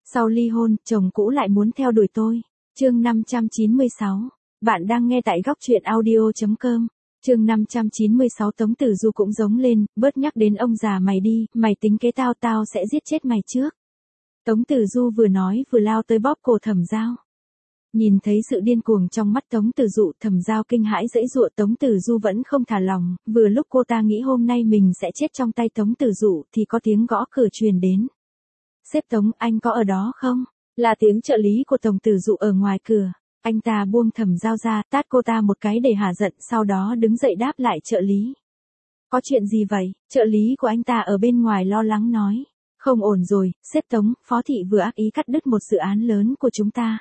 Sau ly hôn, chồng cũ lại muốn theo đuổi tôi. Chương 596. Bạn đang nghe tại góc truyện audio.com. Chương 596 Tống Tử Du cũng giống lên, bớt nhắc đến ông già mày đi, mày tính kế tao tao sẽ giết chết mày trước. Tống Tử Du vừa nói vừa lao tới bóp cổ Thẩm Giao. Nhìn thấy sự điên cuồng trong mắt Tống Tử Dụ, Thẩm Giao kinh hãi giãy giụa. Tống Tử Du vẫn không thả lòng, vừa lúc cô ta nghĩ hôm nay mình sẽ chết trong tay Tống Tử Dụ thì có tiếng gõ cửa truyền đến. Sếp Tống, anh có ở đó không? Là tiếng trợ lý của Tống Tử Dụ ở ngoài cửa. Anh ta buông Thẩm Giao ra, tát cô ta một cái để hả giận, sau đó đứng dậy đáp lại trợ lý. Có chuyện gì vậy? Trợ lý của anh ta ở bên ngoài lo lắng nói. Không ổn rồi, sếp Tống, Phó Thị vừa ác ý cắt đứt một dự án lớn của chúng ta.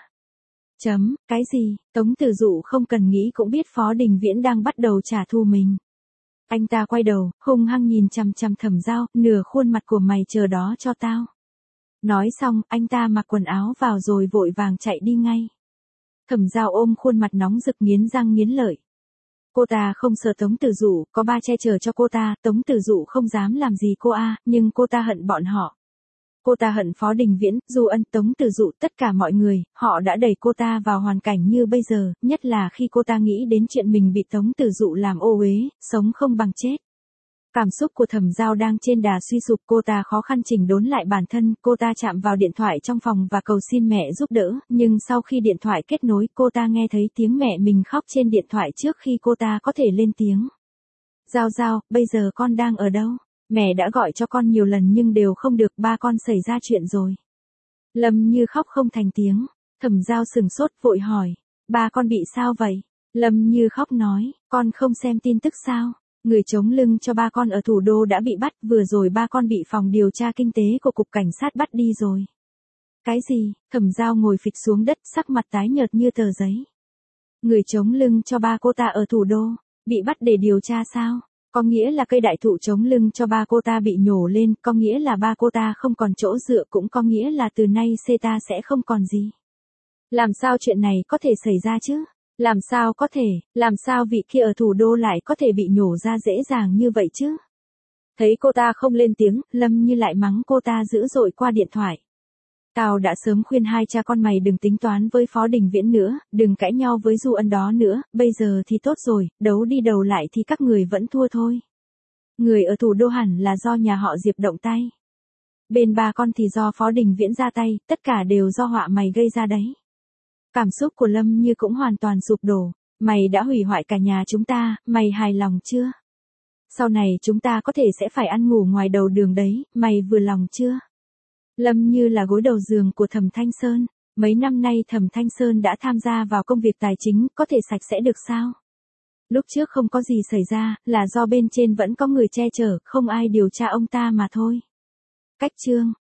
Cái gì? Tống Tử Dụ không cần nghĩ cũng biết Phó Đình Viễn đang bắt đầu trả thù mình. Anh ta quay đầu, hung hăng nhìn chằm chằm Thẩm Giao, nửa khuôn mặt của mày chờ đó cho tao. Nói xong, anh ta mặc quần áo vào rồi vội vàng chạy đi ngay. Thẩm Giao ôm khuôn mặt nóng rực nghiến răng nghiến lợi. Cô ta không sợ Tống Tử Dụ, có ba che chở cho cô ta, Tống Tử Dụ không dám làm gì cô nhưng cô ta hận bọn họ. Cô ta hận Phó Đình Viễn, Du Ân, Tống Tử Dụ, tất cả mọi người, họ đã đẩy cô ta vào hoàn cảnh như bây giờ, nhất là khi cô ta nghĩ đến chuyện mình bị Tống Tử Dụ làm ô uế, sống không bằng chết. Cảm xúc của Thẩm Giao đang trên đà suy sụp, cô ta khó khăn chỉnh đốn lại bản thân, cô ta chạm vào điện thoại trong phòng và cầu xin mẹ giúp đỡ, nhưng sau khi điện thoại kết nối, cô ta nghe thấy tiếng mẹ mình khóc trên điện thoại trước khi cô ta có thể lên tiếng. Giao, bây giờ con đang ở đâu? Mẹ đã gọi cho con nhiều lần nhưng đều không được, ba con xảy ra chuyện rồi. Lâm Như khóc không thành tiếng. Thẩm Giao sừng sốt vội hỏi. Ba con bị sao vậy? Lâm Như khóc nói, con không xem tin tức sao? Người chống lưng cho ba con ở thủ đô đã bị bắt, vừa rồi ba con bị phòng điều tra kinh tế của cục cảnh sát bắt đi rồi. Cái gì? Thẩm Giao ngồi phịch xuống đất, sắc mặt tái nhợt như tờ giấy. Người chống lưng cho ba cô ta ở thủ đô, bị bắt để điều tra sao? Có nghĩa là cây đại thụ chống lưng cho ba cô ta bị nhổ lên, có nghĩa là ba cô ta không còn chỗ dựa, cũng có nghĩa là từ nay ta sẽ không còn gì. Làm sao chuyện này có thể xảy ra chứ? Làm sao vị kia ở thủ đô lại có thể bị nhổ ra dễ dàng như vậy chứ? Thấy cô ta không lên tiếng, Lâm Như lại mắng cô ta dữ dội qua điện thoại. Tao đã sớm khuyên hai cha con mày đừng tính toán với Phó Đình Viễn nữa, đừng cãi nhau với Du Ân đó nữa, bây giờ thì tốt rồi, đấu đi đầu lại thì các người vẫn thua thôi. Người ở thủ đô hẳn là do nhà họ Diệp động tay. Bên ba con thì do Phó Đình Viễn ra tay, tất cả đều do họa mày gây ra đấy. Cảm xúc của Lâm Như cũng hoàn toàn sụp đổ. Mày đã hủy hoại cả nhà chúng ta, mày hài lòng chưa? Sau này chúng ta có thể sẽ phải ăn ngủ ngoài đầu đường đấy, mày vừa lòng chưa? Lâm Như là gối đầu giường của Thẩm Thanh Sơn. Mấy năm nay Thẩm Thanh Sơn đã tham gia vào công việc tài chính, có thể sạch sẽ được sao? Lúc trước không có gì xảy ra, là do bên trên vẫn có người che chở, không ai điều tra ông ta mà thôi. Cách chương